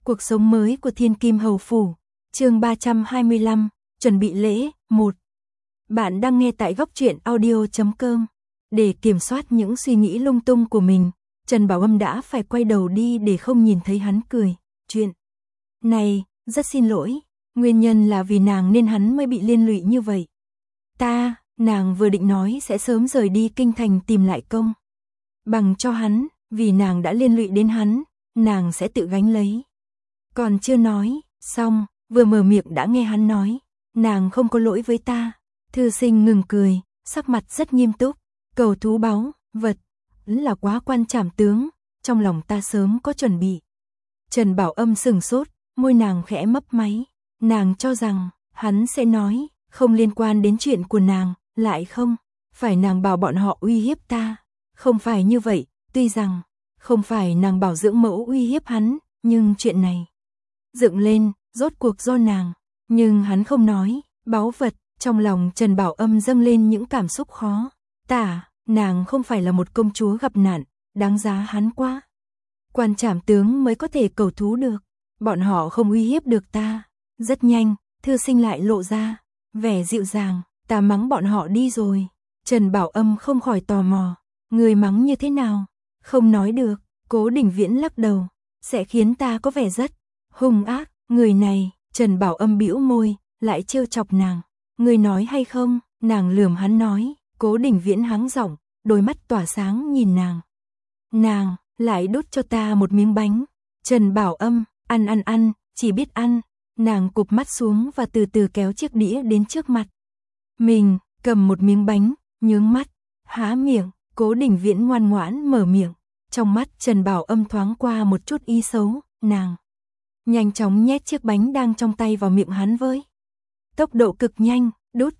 Cuộc sống mới của Thiên Kim Hầu Phủ, chương 325, chuẩn bị lễ, 1. Bạn đang nghe tại góc truyện audio.com. Để kiểm soát những suy nghĩ lung tung của mình, Trần Bảo Âm đã phải quay đầu đi để không nhìn thấy hắn cười. Chuyện này, rất xin lỗi, nguyên nhân là vì nàng nên hắn mới bị liên lụy như vậy. Nàng vừa định nói sẽ sớm rời đi kinh thành tìm lại công bằng cho hắn, vì nàng đã liên lụy đến hắn, nàng sẽ tự gánh lấy. Còn chưa nói xong, vừa mở miệng đã nghe hắn nói, nàng không có lỗi với ta. Thư Sinh ngừng cười, sắc mặt rất nghiêm túc, cầu thú báu vật là quá quan trảm tướng, trong lòng ta sớm có chuẩn bị. Trần Bảo Âm sừng sốt, môi nàng khẽ mấp máy, nàng cho rằng hắn sẽ nói không liên quan đến chuyện của nàng, lại không phải nàng bảo bọn họ uy hiếp ta. Không phải như vậy, tuy rằng không phải nàng bảo dưỡng mẫu uy hiếp hắn, nhưng chuyện này dựng lên, rốt cuộc do nàng. Nhưng hắn không nói, báu vật, trong lòng Trần Bảo Âm dâng lên những cảm xúc khó tả. Nàng không phải là một công chúa gặp nạn, đáng giá hắn quá quan trảm tướng mới có thể cầu thú được. Bọn họ không uy hiếp được ta. Rất nhanh, Thư Sinh lại lộ ra vẻ dịu dàng, ta mắng bọn họ đi rồi. Trần Bảo Âm không khỏi tò mò, người mắng như thế nào? Không nói được. Cố Đình Viễn lắc đầu, sẽ khiến ta có vẻ rất hung ác. Người này, Trần Bảo Âm bĩu môi, lại trêu chọc nàng. Người nói hay không? Nàng lườm hắn nói. Cố Đình Viễn hắng giọng, đôi mắt tỏa sáng nhìn nàng. Nàng lại đút cho ta một miếng bánh. Trần Bảo Âm, ăn, chỉ biết ăn. Nàng cụp mắt xuống và từ từ kéo chiếc đĩa đến trước mặt mình, cầm một miếng bánh, nhướng mắt, há miệng. Cố Đình Viễn ngoan ngoãn mở miệng. Trong mắt Trần Bảo Âm thoáng qua một chút ý xấu, nàng nhanh chóng nhét chiếc bánh đang trong tay vào miệng hắn với tốc độ cực nhanh. Đút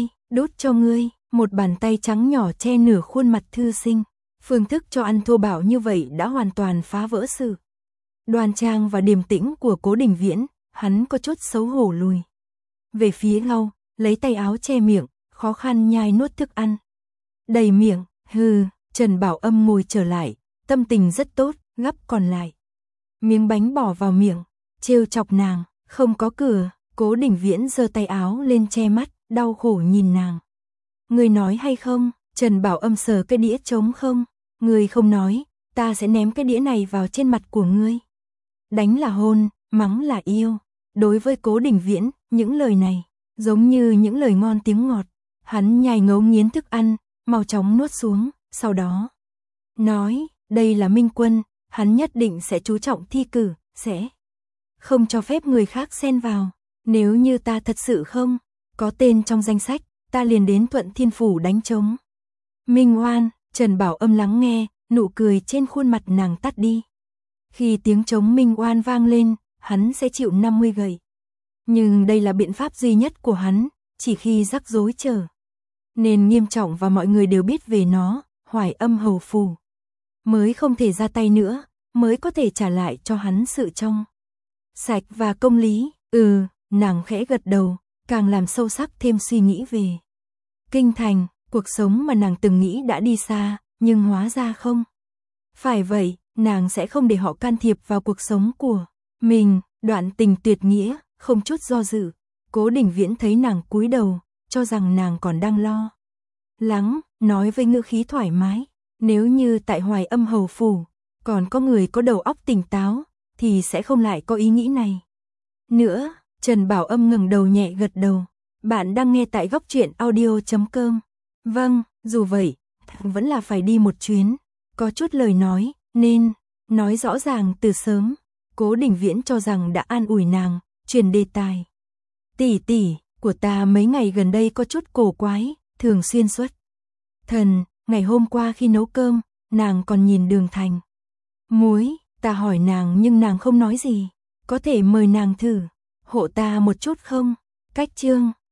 cho ngươi. Một bàn tay trắng nhỏ che nửa khuôn mặt Thư Sinh. Phương thức cho ăn thô bạo như vậy đã hoàn toàn phá vỡ sự đoan trang và điềm tĩnh của Cố Đình Viễn. Hắn có chút xấu hổ lùi về phía sau, lấy tay áo che miệng, khó khăn nhai nuốt thức ăn đầy miệng. Trần Bảo Âm ngồi trở lại, tâm tình rất tốt, gắp còn lại miếng bánh bỏ vào miệng, trêu chọc nàng. Không có cửa. Cố Đình Viễn giơ tay áo lên che mắt, đau khổ nhìn nàng. Người nói hay không? Trần Bảo Âm sờ cái đĩa trống không. Người không nói, ta sẽ ném cái đĩa này vào trên mặt của ngươi. Đánh là hôn, mắng là yêu. Đối với Cố Đình Viễn, những lời này giống như những lời ngon tiếng ngọt. Hắn nhai ngấu nghiến thức ăn, mau chóng nuốt xuống, sau đó nói, đây là minh quân, hắn nhất định sẽ chú trọng thi cử, sẽ không cho phép người khác xen vào. Nếu như ta thật sự không có tên trong danh sách, ta liền đến Thuận Thiên Phủ đánh trống minh oan. Trần Bảo Âm lắng nghe, nụ cười trên khuôn mặt nàng tắt đi. Khi tiếng trống minh oan vang lên, hắn sẽ chịu 50 gậy. Nhưng đây là biện pháp duy nhất của hắn, chỉ khi rắc rối trở nên nghiêm trọng và mọi người đều biết về nó, Hoài Âm Hầu Phủ mới không thể ra tay nữa, mới có thể trả lại cho hắn sự trong sạch và công lý. Nàng khẽ gật đầu, càng làm sâu sắc thêm suy nghĩ về kinh thành. Cuộc sống mà nàng từng nghĩ đã đi xa, nhưng hóa ra không phải vậy. Nàng sẽ không để họ can thiệp vào cuộc sống của mình. Đoạn tình tuyệt nghĩa, không chút do dự. Cố Đình Viễn thấy nàng cúi đầu, cho rằng nàng còn đang lo lắng, nói với ngữ khí thoải mái, nếu như tại Hoài Âm Hầu Phủ còn có người có đầu óc tỉnh táo, thì sẽ không lại có ý nghĩ này nữa. Trần Bảo Âm ngẩng đầu nhẹ gật đầu. Bạn đang nghe tại góc truyện audio.com. Vâng, dù vậy, vẫn là phải đi một chuyến. Có chút lời nói, nên nói rõ ràng từ sớm. Cố Đình Viễn cho rằng đã an ủi nàng, chuyển đề tài. Tỷ của ta mấy ngày gần đây có chút cổ quái, thường xuyên xuất thần. Ngày hôm qua khi nấu cơm, nàng còn nhìn Đường Thành muối. Ta hỏi nàng nhưng nàng không nói gì. Có thể mời nàng thử hộ ta một chút không? Cách chương